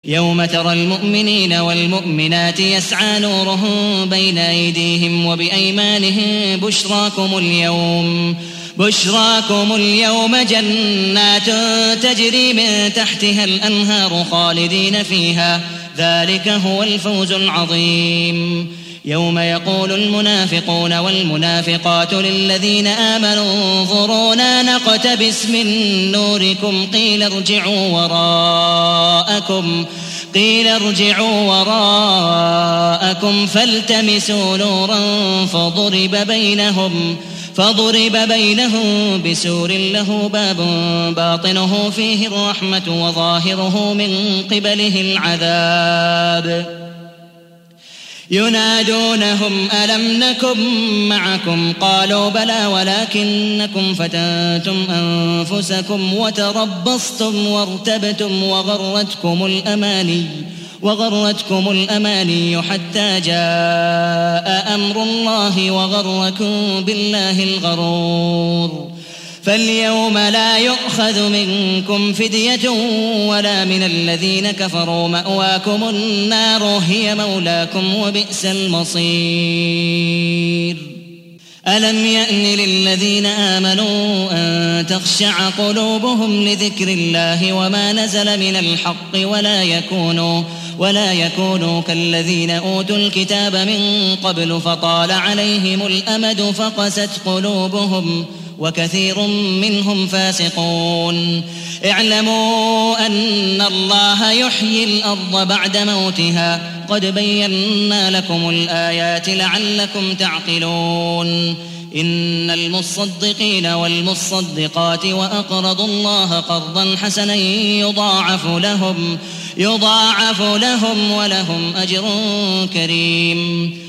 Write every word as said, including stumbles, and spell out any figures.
يوم ترى المؤمنين والمؤمنات يسعى نورهم بين أيديهم وبأيمانهم بشراكم اليوم بشراكم اليوم جنات تجري من تحتها الأنهار خالدين فيها ذلك هو الفوز العظيم. يوم يقول المنافقون والمنافقات للذين آمنوا انظرونا نقتبس من نوركم قيل ارجعوا وراءكم قيل ارجعوا وراءكم فالتمسوا نورا فضرب بينهم فضرب بينهم بسور له باب باطنه فيه الرحمة وظاهره من قبله العذاب. ينادونهم ألم نكن معكم قالوا بلى ولكنكم فتنتم أنفسكم وتربصتم وارتبتم وغرتكم الأماني وغرتكم الأماني حتى جاء أمر الله وغركم بالله الغرور. فاليوم لا يؤخذ منكم فدية ولا من الذين كفروا مأواكم النار هي مولاكم وبئس المصير. ألم يأن للذين آمنوا أن تخشع قلوبهم لذكر الله وما نزل من الحق ولا يكونوا ولا يكونوا كالذين أوتوا الكتاب من قبل فطال عليهم الأمد فقست قلوبهم وكثير منهم فاسقون. اعلموا أن الله يحيي الأرض بعد موتها قد بينا لكم الآيات لعلكم تعقلون. إن المصدقين والمصدقات وأقرضوا الله قرضا حسنا يضاعف لهم يضاعف لهم ولهم أجر كريم.